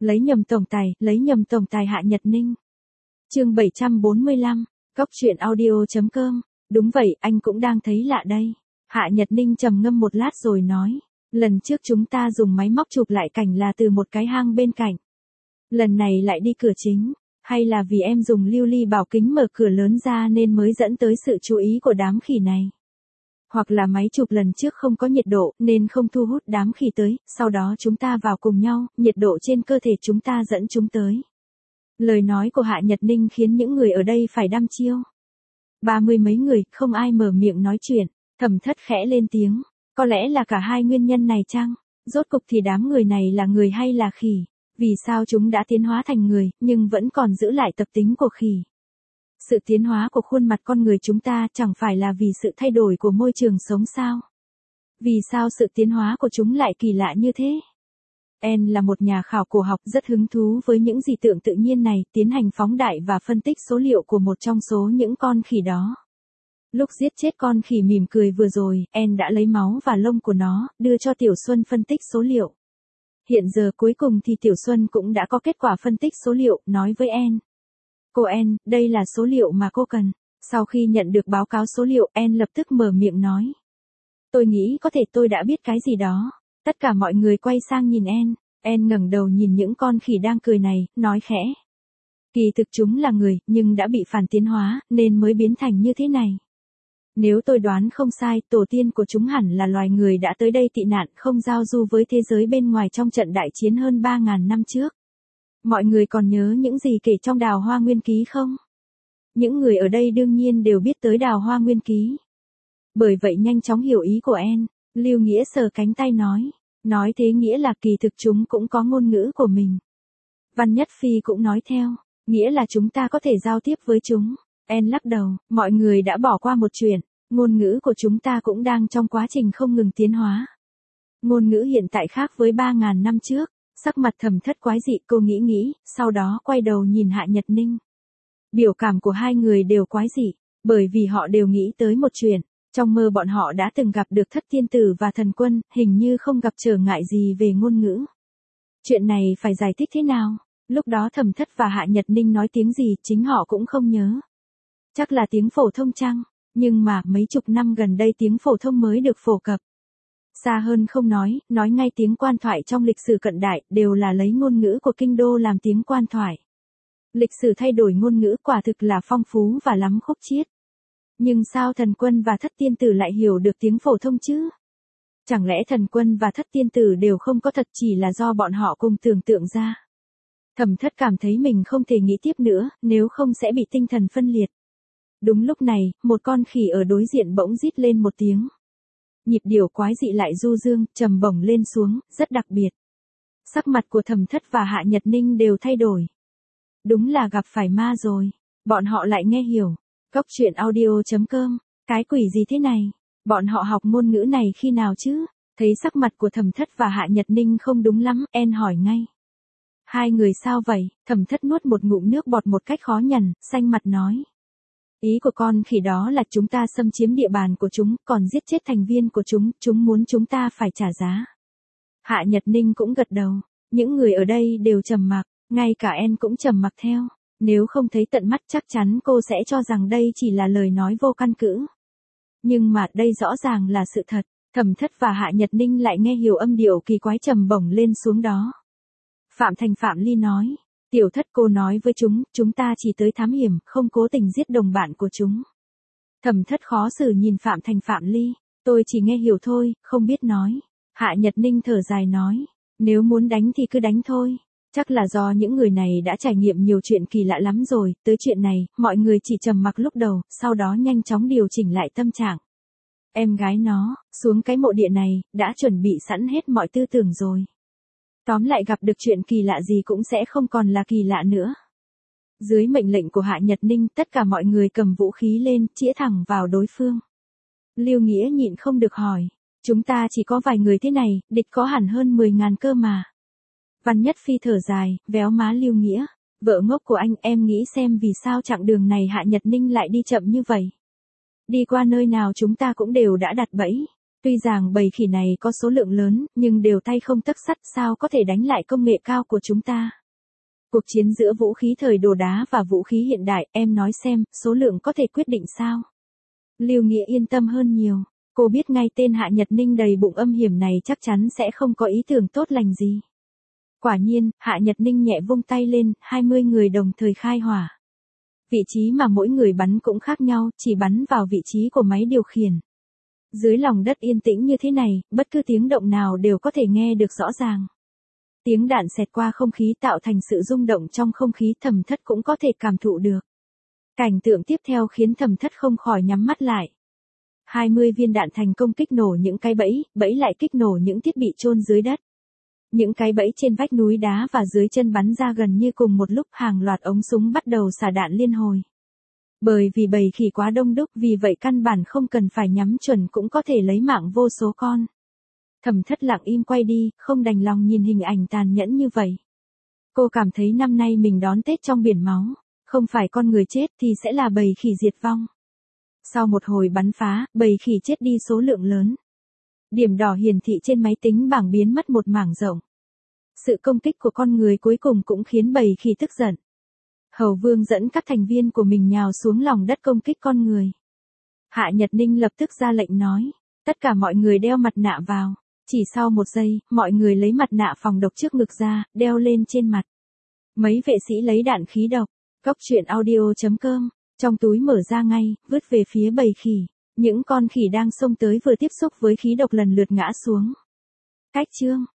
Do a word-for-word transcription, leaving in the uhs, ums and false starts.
Lấy nhầm tổng tài, lấy nhầm tổng tài Hạ Nhật Ninh. Chương bảy trăm bốn mươi lăm, Cóc truyện audio chấm com. Đúng vậy, anh cũng đang thấy lạ đây. Hạ Nhật Ninh trầm ngâm một lát rồi nói, lần trước chúng ta dùng máy móc chụp lại cảnh là từ một cái hang bên cạnh. Lần này lại đi cửa chính, hay là vì em dùng lưu ly bảo kính mở cửa lớn ra nên mới dẫn tới sự chú ý của đám khỉ này. Hoặc là máy chụp lần trước không có nhiệt độ nên không thu hút đám khỉ tới, sau đó chúng ta vào cùng nhau, nhiệt độ trên cơ thể chúng ta dẫn chúng tới. Lời nói của Hạ Nhật Ninh khiến những người ở đây phải đăm chiêu. Ba mươi mấy người, không ai mở miệng nói chuyện, Thẩm Thất khẽ lên tiếng, có lẽ là cả hai nguyên nhân này chăng? Rốt cục thì đám người này là người hay là khỉ? Vì sao chúng đã tiến hóa thành người, nhưng vẫn còn giữ lại tập tính của khỉ? Sự tiến hóa của khuôn mặt con người chúng ta chẳng phải là vì sự thay đổi của môi trường sống sao? Vì sao sự tiến hóa của chúng lại kỳ lạ như thế? En là một nhà khảo cổ học rất hứng thú với những dị tượng tự nhiên này, tiến hành phóng đại và phân tích số liệu của một trong số những con khỉ đó. Lúc giết chết con khỉ mỉm cười vừa rồi, En đã lấy máu và lông của nó, đưa cho Tiểu Xuân phân tích số liệu. Hiện giờ cuối cùng thì Tiểu Xuân cũng đã có kết quả phân tích số liệu, nói với En. Cô En, đây là số liệu mà cô cần. Sau khi nhận được báo cáo số liệu, En lập tức mở miệng nói. Tôi nghĩ có thể tôi đã biết cái gì đó. Tất cả mọi người quay sang nhìn En. En ngẩng đầu nhìn những con khỉ đang cười này, nói khẽ. Kỳ thực chúng là người, nhưng đã bị phản tiến hóa, nên mới biến thành như thế này. Nếu tôi đoán không sai, tổ tiên của chúng hẳn là loài người đã tới đây tị nạn không giao du với thế giới bên ngoài trong trận đại chiến hơn ba nghìn năm trước. Mọi người còn nhớ những gì kể trong Đào Hoa Nguyên Ký không? Những người ở đây đương nhiên đều biết tới Đào Hoa Nguyên Ký. Bởi vậy nhanh chóng hiểu ý của En, Lưu Nghĩa sờ cánh tay nói. Nói thế nghĩa là kỳ thực chúng cũng có ngôn ngữ của mình. Văn Nhất Phi cũng nói theo, nghĩa là chúng ta có thể giao tiếp với chúng. En lắc đầu, mọi người đã bỏ qua một chuyện, ngôn ngữ của chúng ta cũng đang trong quá trình không ngừng tiến hóa. Ngôn ngữ hiện tại khác với ba nghìn năm trước, sắc mặt Thẩm Thất quái dị, cô nghĩ nghĩ, sau đó quay đầu nhìn Hạ Nhật Ninh. Biểu cảm của hai người đều quái dị, bởi vì họ đều nghĩ tới một chuyện, trong mơ bọn họ đã từng gặp được Thất Tiên Tử và Thần Quân, hình như không gặp trở ngại gì về ngôn ngữ. Chuyện này phải giải thích thế nào? Lúc đó Thẩm Thất và Hạ Nhật Ninh nói tiếng gì chính họ cũng không nhớ. Chắc là tiếng phổ thông chăng, nhưng mà mấy chục năm gần đây tiếng phổ thông mới được phổ cập. Xa hơn không nói, nói ngay tiếng quan thoại trong lịch sử cận đại đều là lấy ngôn ngữ của kinh đô làm tiếng quan thoại. Lịch sử thay đổi ngôn ngữ quả thực là phong phú và lắm khúc chiết. Nhưng sao Thần Quân và Thất Tiên Tử lại hiểu được tiếng phổ thông chứ? Chẳng lẽ Thần Quân và Thất Tiên Tử đều không có thật, chỉ là do bọn họ cùng tưởng tượng ra? Thẩm Thất cảm thấy mình không thể nghĩ tiếp nữa, nếu không sẽ bị tinh thần phân liệt. Đúng lúc này, một con khỉ ở đối diện bỗng rít lên một tiếng. Nhịp điệu quái dị lại du dương, trầm bổng lên xuống, rất đặc biệt. Sắc mặt của Thẩm Thất và Hạ Nhật Ninh đều thay đổi. Đúng là gặp phải ma rồi. Bọn họ lại nghe hiểu. Cóc truyện audio chấm com. Cái quỷ gì thế này? Bọn họ học ngôn ngữ này khi nào chứ? Thấy sắc mặt của Thẩm Thất và Hạ Nhật Ninh không đúng lắm, En hỏi ngay. Hai người sao vậy? Thẩm Thất nuốt một ngụm nước bọt một cách khó nhằn, xanh mặt nói. Ý của con khỉ đó là chúng ta xâm chiếm địa bàn của chúng, còn giết chết thành viên của chúng, chúng muốn chúng ta phải trả giá. Hạ Nhật Ninh cũng gật đầu, những người ở đây đều trầm mặc, ngay cả En cũng trầm mặc theo, nếu không thấy tận mắt chắc chắn cô sẽ cho rằng đây chỉ là lời nói vô căn cứ. Nhưng mà đây rõ ràng là sự thật, Thẩm Thất và Hạ Nhật Ninh lại nghe hiểu âm điệu kỳ quái trầm bổng lên xuống đó. Phạm Thành Phạm Ly nói. Tiểu Thất, cô nói với chúng, chúng ta chỉ tới thám hiểm, không cố tình giết đồng bạn của chúng. Thẩm Thất khó xử nhìn Phạm Thành Phạm Ly, tôi chỉ nghe hiểu thôi, không biết nói. Hạ Nhật Ninh thở dài nói, nếu muốn đánh thì cứ đánh thôi. Chắc là do những người này đã trải nghiệm nhiều chuyện kỳ lạ lắm rồi, tới chuyện này, mọi người chỉ trầm mặc lúc đầu, sau đó nhanh chóng điều chỉnh lại tâm trạng. Em gái nó, xuống cái mộ địa này, đã chuẩn bị sẵn hết mọi tư tưởng rồi. Tóm lại gặp được chuyện kỳ lạ gì cũng sẽ không còn là kỳ lạ nữa. Dưới mệnh lệnh của Hạ Nhật Ninh, tất cả mọi người cầm vũ khí lên, chĩa thẳng vào đối phương. Lưu Nghĩa nhịn không được hỏi, chúng ta chỉ có vài người thế này, địch có hẳn hơn mười ngàn cơ mà. Văn Nhất Phi thở dài, véo má Lưu Nghĩa, vợ ngốc của anh, em nghĩ xem vì sao chặng đường này Hạ Nhật Ninh lại đi chậm như vậy. Đi qua nơi nào chúng ta cũng đều đã đặt bẫy. Tuy rằng bầy khỉ này có số lượng lớn, nhưng đều tay không tấc sắt, sao có thể đánh lại công nghệ cao của chúng ta. Cuộc chiến giữa vũ khí thời đồ đá và vũ khí hiện đại, em nói xem, số lượng có thể quyết định sao? Lưu Nghĩa yên tâm hơn nhiều. Cô biết ngay tên Hạ Nhật Ninh đầy bụng âm hiểm này chắc chắn sẽ không có ý tưởng tốt lành gì. Quả nhiên, Hạ Nhật Ninh nhẹ vung tay lên, hai mươi người đồng thời khai hỏa. Vị trí mà mỗi người bắn cũng khác nhau, chỉ bắn vào vị trí của máy điều khiển. Dưới lòng đất yên tĩnh như thế này, bất cứ tiếng động nào đều có thể nghe được rõ ràng. Tiếng đạn xẹt qua không khí tạo thành sự rung động trong không khí, Thẩm Thất cũng có thể cảm thụ được. Cảnh tượng tiếp theo khiến Thẩm Thất không khỏi nhắm mắt lại. hai mươi viên đạn thành công kích nổ những cái bẫy, bẫy lại kích nổ những thiết bị chôn dưới đất. Những cái bẫy trên vách núi đá và dưới chân bắn ra gần như cùng một lúc, hàng loạt ống súng bắt đầu xả đạn liên hồi. Bởi vì bầy khỉ quá đông đúc, vì vậy căn bản không cần phải nhắm chuẩn cũng có thể lấy mạng vô số con. Thẩm Thất lặng im quay đi, không đành lòng nhìn hình ảnh tàn nhẫn như vậy. Cô cảm thấy năm nay mình đón Tết trong biển máu, không phải con người chết thì sẽ là bầy khỉ diệt vong. Sau một hồi bắn phá, bầy khỉ chết đi số lượng lớn. Điểm đỏ hiển thị trên máy tính bảng biến mất một mảng rộng. Sự công kích của con người cuối cùng cũng khiến bầy khỉ tức giận. Hầu Vương dẫn các thành viên của mình nhào xuống lòng đất công kích con người. Hạ Nhật Ninh lập tức ra lệnh nói, tất cả mọi người đeo mặt nạ vào. Chỉ sau một giây, mọi người lấy mặt nạ phòng độc trước ngực ra, đeo lên trên mặt. Mấy vệ sĩ lấy đạn khí độc, Cóc truyện audio chấm com, trong túi mở ra ngay, vứt về phía bầy khỉ. Những con khỉ đang xông tới vừa tiếp xúc với khí độc lần lượt ngã xuống. Cách chương